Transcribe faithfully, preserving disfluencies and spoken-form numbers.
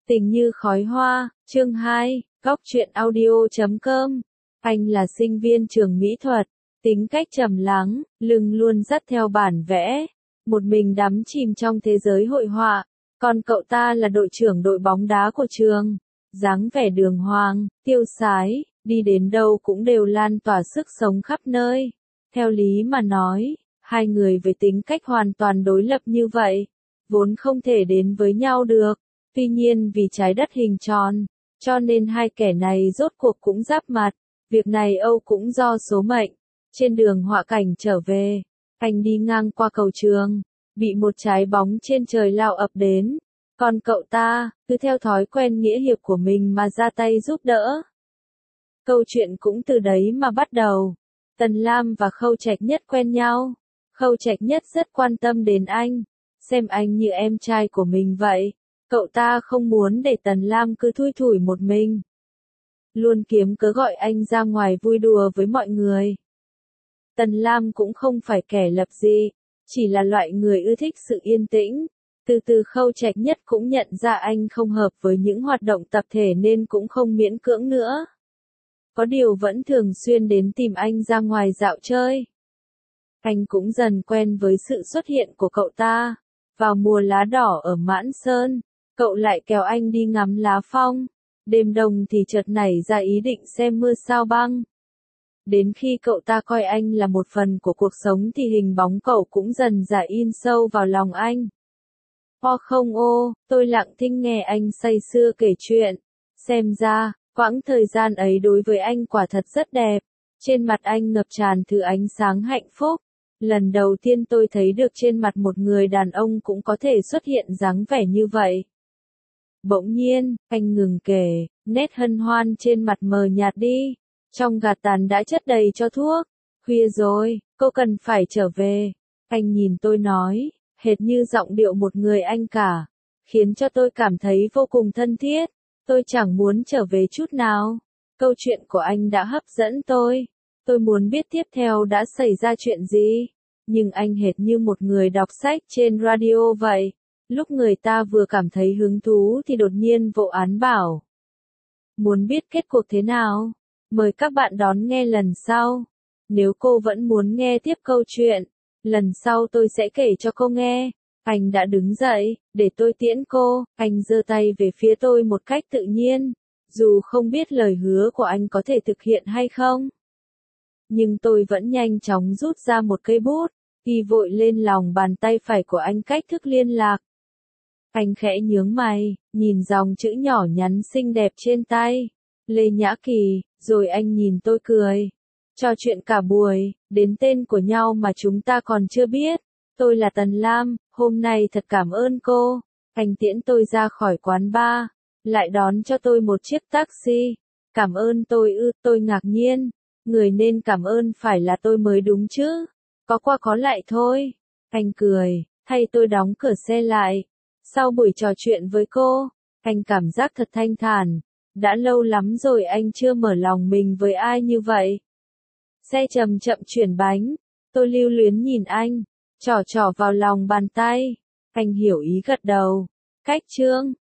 Tình như khói hoa, chương hai, góc truyện audio chấm com. Anh là sinh viên trường mỹ thuật, tính cách trầm lắng, lưng luôn dắt theo bản vẽ, một mình đắm chìm trong thế giới hội họa. Còn cậu ta là đội trưởng đội bóng đá của trường, dáng vẻ đường hoàng, tiêu sái, đi đến đâu cũng đều lan tỏa sức sống khắp nơi. Theo lý mà nói, hai người với tính cách hoàn toàn đối lập như vậy, vốn không thể đến với nhau được. Tuy nhiên vì trái đất hình tròn, cho nên hai kẻ này rốt cuộc cũng giáp mặt. Việc này Âu cũng do số mệnh. Trên đường họa cảnh trở về, anh đi ngang qua cầu trường, bị một trái bóng trên trời lao ập đến. Còn cậu ta, cứ theo thói quen nghĩa hiệp của mình mà ra tay giúp đỡ. Câu chuyện cũng từ đấy mà bắt đầu. Tần Lam và Khâu Trạch Nhất quen nhau. Khâu Trạch Nhất rất quan tâm đến anh, xem anh như em trai của mình vậy. Cậu ta không muốn để Tần Lam cứ thui thủi một mình. Luôn kiếm cớ gọi anh ra ngoài vui đùa với mọi người. Tần Lam cũng không phải kẻ lập dị, chỉ là loại người ưa thích sự yên tĩnh. Từ từ Khâu Trạch Nhất cũng nhận ra anh không hợp với những hoạt động tập thể nên cũng không miễn cưỡng nữa. Có điều vẫn thường xuyên đến tìm anh ra ngoài dạo chơi. Anh cũng dần quen với sự xuất hiện của cậu ta. Vào mùa lá đỏ ở Mãn Sơn, cậu lại kéo anh đi ngắm lá phong. Đêm đông thì chợt nảy ra ý định xem mưa sao băng. Đến khi cậu ta coi anh là một phần của cuộc sống thì hình bóng cậu cũng dần dà in sâu vào lòng anh. O không ô, tôi lặng thinh nghe anh say sưa kể chuyện. Xem ra, quãng thời gian ấy đối với anh quả thật rất đẹp. Trên mặt anh ngập tràn thứ ánh sáng hạnh phúc. Lần đầu tiên tôi thấy được trên mặt một người đàn ông cũng có thể xuất hiện dáng vẻ như vậy. Bỗng nhiên, anh ngừng kể, nét hân hoan trên mặt mờ nhạt đi. Trong gạt tàn đã chất đầy cho thuốc. Khuya rồi, cô cần phải trở về. Anh nhìn tôi nói, hệt như giọng điệu một người anh cả, khiến cho tôi cảm thấy vô cùng thân thiết. Tôi chẳng muốn trở về chút nào. Câu chuyện của anh đã hấp dẫn tôi. Tôi muốn biết tiếp theo đã xảy ra chuyện gì. Nhưng anh hệt như một người đọc sách trên radio vậy. Lúc người ta vừa cảm thấy hứng thú thì đột nhiên vô án bảo. Muốn biết kết cuộc thế nào? Mời các bạn đón nghe lần sau. Nếu cô vẫn muốn nghe tiếp câu chuyện, lần sau tôi sẽ kể cho cô nghe. Anh đã đứng dậy, để tôi tiễn cô. Anh giơ tay về phía tôi một cách tự nhiên. Dù không biết lời hứa của anh có thể thực hiện hay không. Nhưng tôi vẫn nhanh chóng rút ra một cây bút, ghi vội lên lòng bàn tay phải của anh cách thức liên lạc. Anh khẽ nhướng mày, nhìn dòng chữ nhỏ nhắn xinh đẹp trên tay. Lê Nhã Kỳ, rồi anh nhìn tôi cười. Trò chuyện cả buổi, đến tên của nhau mà chúng ta còn chưa biết. Tôi là Tần Lam, hôm nay thật cảm ơn cô. Anh tiễn tôi ra khỏi quán bar, lại đón cho tôi một chiếc taxi. Cảm ơn tôi ư, tôi ngạc nhiên. Người nên cảm ơn phải là tôi mới đúng chứ. Có qua có lại thôi. Anh cười, thay tôi đóng cửa xe lại. Sau buổi trò chuyện với cô, anh cảm giác thật thanh thản. Đã lâu lắm rồi anh chưa mở lòng mình với ai như vậy. Xe chậm chậm chuyển bánh. Tôi lưu luyến nhìn anh, trỏ trỏ vào lòng bàn tay. Anh hiểu ý gật đầu. Cách chương